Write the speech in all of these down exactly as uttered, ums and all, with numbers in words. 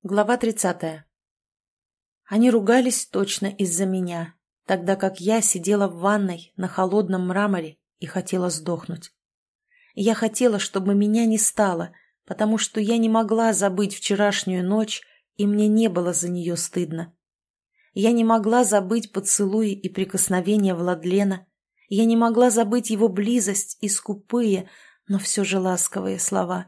Глава тридцатая. Они ругались точно из-за меня, тогда как я сидела в ванной на холодном мраморе и хотела сдохнуть. Я хотела, чтобы меня не стало, потому что я не могла забыть вчерашнюю ночь, и мне не было за нее стыдно. Я не могла забыть поцелуи и прикосновения Владлена, я не могла забыть его близость и скупые, но все же ласковые слова.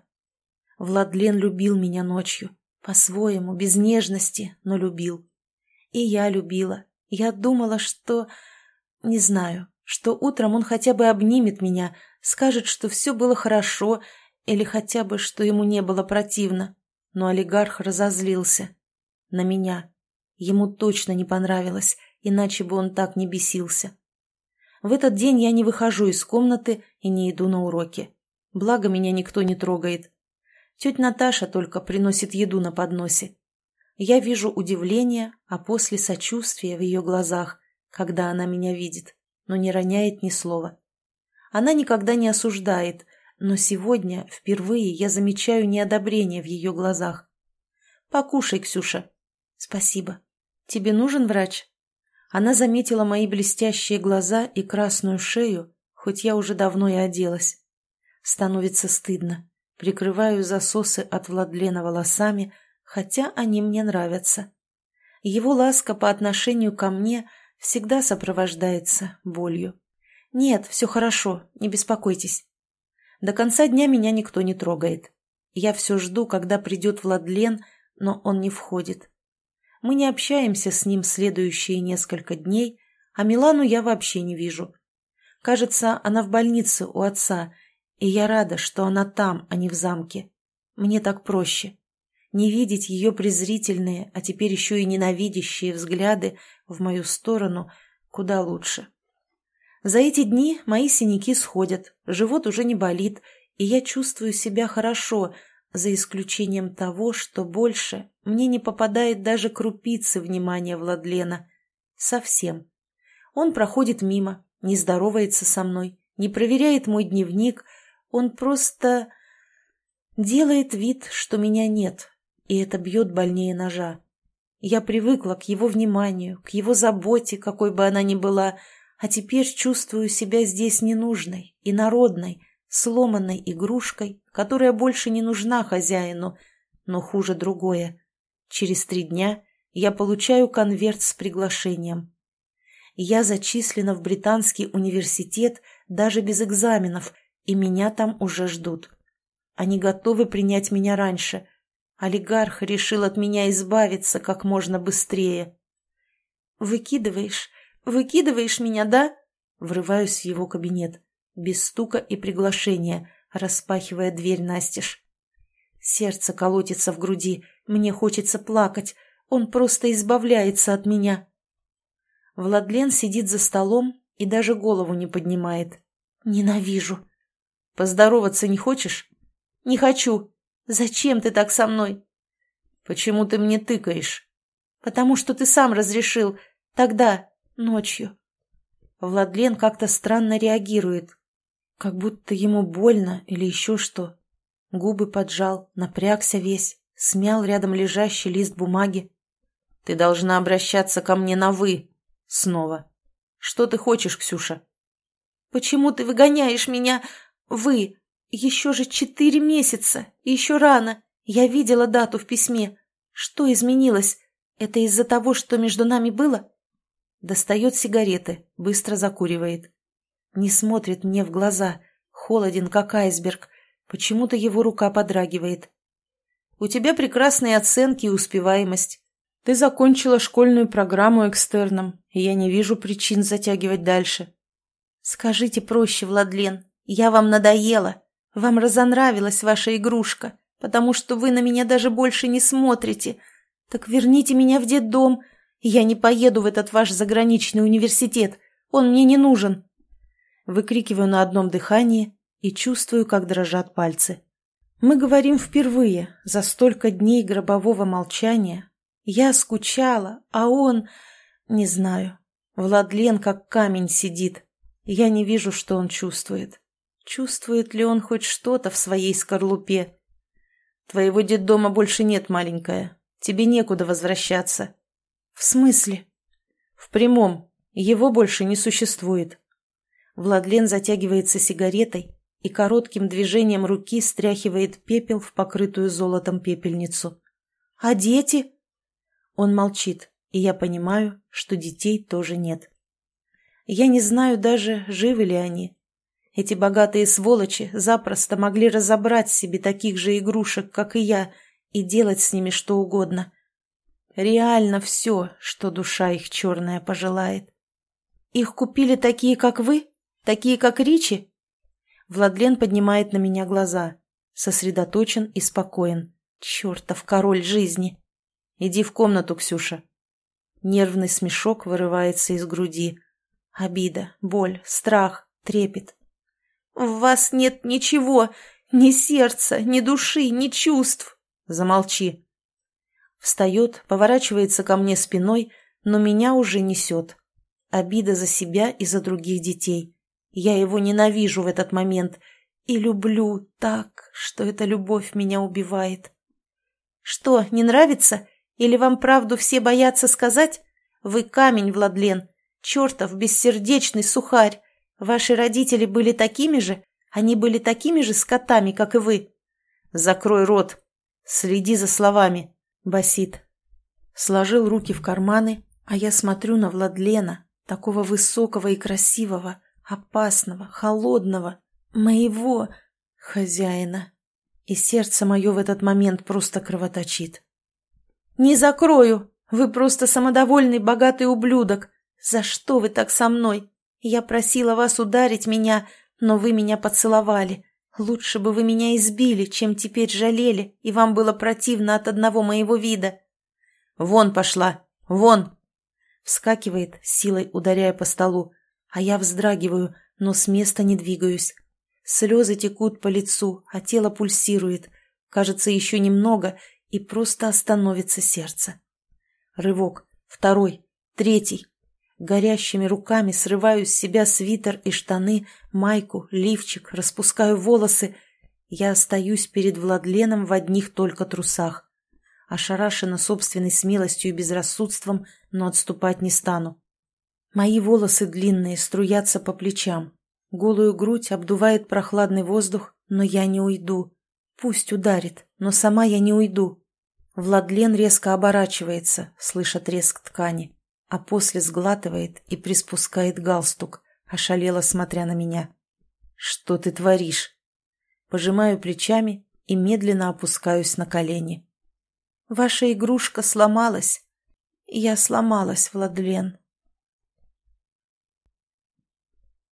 Владлен любил меня ночью. По-своему, без нежности, но любил. И я любила. Я думала, что... Не знаю, что утром он хотя бы обнимет меня, скажет, что все было хорошо, или хотя бы, что ему не было противно. Но олигарх разозлился. На меня. Ему точно не понравилось, иначе бы он так не бесился. В этот день я не выхожу из комнаты и не иду на уроки. Благо, меня никто не трогает. Тетя Наташа только приносит еду на подносе. Я вижу удивление, а после сочувствия в ее глазах, когда она меня видит, но не роняет ни слова. Она никогда не осуждает, но сегодня впервые я замечаю неодобрение в ее глазах. «Покушай, Ксюша». «Спасибо. Тебе нужен врач?» Она заметила мои блестящие глаза и красную шею, хоть я уже давно и оделась. Становится стыдно. Прикрываю засосы от Владлена волосами, хотя они мне нравятся. Его ласка по отношению ко мне всегда сопровождается болью. Нет, все хорошо, не беспокойтесь. До конца дня меня никто не трогает. Я все жду, когда придет Владлен, но он не входит. Мы не общаемся с ним следующие несколько дней, а Милану я вообще не вижу. Кажется, она в больнице у отца, и я рада, что она там, а не в замке. Мне так проще. Не видеть ее презрительные, а теперь еще и ненавидящие взгляды в мою сторону куда лучше. За эти дни мои синяки сходят, живот уже не болит, и я чувствую себя хорошо, за исключением того, что больше мне не попадает даже крупицы внимания Владлена. Совсем. Он проходит мимо, не здоровается со мной, не проверяет мой дневник. Он просто делает вид, что меня нет, и это бьет больнее ножа. Я привыкла к его вниманию, к его заботе, какой бы она ни была, а теперь чувствую себя здесь ненужной, инородной, сломанной игрушкой, которая больше не нужна хозяину, но хуже другое. Через три дня я получаю конверт с приглашением. Я зачислена в британский университет даже без экзаменов, и меня там уже ждут. Они готовы принять меня раньше. Олигарх решил от меня избавиться как можно быстрее. «Выкидываешь? Выкидываешь меня, да?» Врываюсь в его кабинет, без стука и приглашения, распахивая дверь настежь. Сердце колотится в груди, мне хочется плакать. Он просто избавляется от меня. Владлен сидит за столом и даже голову не поднимает. Ненавижу. «Поздороваться не хочешь?» «Не хочу. Зачем ты так со мной?» «Почему ты мне тыкаешь?» «Потому что ты сам разрешил. Тогда, ночью». Владлен как-то странно реагирует. Как будто ему больно или еще что. Губы поджал, напрягся весь, смял рядом лежащий лист бумаги. «Ты должна обращаться ко мне на «вы». Снова. Что ты хочешь, Ксюша?» «Почему ты выгоняешь меня? Вы. Еще же четыре месяца. Еще рано. Я видела дату в письме. Что изменилось? Это из-за того, что между нами было?» Достает сигареты, быстро закуривает. Не смотрит мне в глаза. Холоден, как айсберг. Почему-то его рука подрагивает. «У тебя прекрасные оценки и успеваемость. Ты закончила школьную программу экстерном, и я не вижу причин затягивать дальше». «Скажите проще, Владлен, я вам надоела. Вам разонравилась ваша игрушка, потому что вы на меня даже больше не смотрите. Так верните меня в детдом, и я не поеду в этот ваш заграничный университет. Он мне не нужен». Выкрикиваю на одном дыхании и чувствую, как дрожат пальцы. Мы говорим впервые за столько дней гробового молчания. Я скучала, а он... Не знаю. Владлен как камень сидит. Я не вижу, что он чувствует. Чувствует ли он хоть что-то в своей скорлупе? «Твоего детдома больше нет, маленькая. Тебе некуда возвращаться. В смысле? В прямом. Его больше не существует. Владлен затягивается сигаретой и коротким движением руки стряхивает пепел в покрытую золотом пепельницу. А дети? Он молчит, и я понимаю, что детей тоже нет. Я не знаю даже, живы ли они. Эти богатые сволочи запросто могли разобрать себе таких же игрушек, как и я, и делать с ними что угодно. Реально все, что душа их черная пожелает. Их купили такие, как вы? Такие, как Ричи? Владлен поднимает на меня глаза, сосредоточен и спокоен. Чертов король жизни. Иди в комнату, Ксюша. Нервный смешок вырывается из груди. Обида, боль, страх, трепет. В вас нет ничего, ни сердца, ни души, ни чувств. Замолчи. Встает, поворачивается ко мне спиной, но меня уже несет. Обида за себя и за других детей. Я его ненавижу в этот момент и люблю так, что эта любовь меня убивает. Что, не нравится? Или вам правду все боятся сказать? Вы камень, Владлен, чертов бессердечный сухарь. Ваши родители были такими же? Они были такими же скотами, как и вы? Закрой рот. Следи за словами, басит. Сложил руки в карманы, а я смотрю на Владлена, такого высокого и красивого, опасного, холодного, моего хозяина. И сердце мое в этот момент просто кровоточит. «Не закрою! Вы просто самодовольный богатый ублюдок! За что вы так со мной? Я просила вас ударить меня, но вы меня поцеловали. Лучше бы вы меня избили, чем теперь жалели, и вам было противно от одного моего вида». «Вон пошла! Вон!» Вскакивает, силой ударяя по столу, а я вздрагиваю, но с места не двигаюсь. Слезы текут по лицу, а тело пульсирует. Кажется, еще немного, и просто остановится сердце. Рывок. Второй. Третий. Горящими руками срываю с себя свитер и штаны, майку, лифчик, распускаю волосы. Я остаюсь перед Владленом в одних только трусах. Ошарашена собственной смелостью и безрассудством, но отступать не стану. Мои волосы длинные струятся по плечам. Голую грудь обдувает прохладный воздух, но я не уйду. Пусть ударит, но сама я не уйду. Владлен резко оборачивается, слыша треск ткани, а после сглатывает и приспускает галстук, ошалело смотря на меня. «Что ты творишь?» Пожимаю плечами и медленно опускаюсь на колени. «Ваша игрушка сломалась. Я сломалась, Владлен».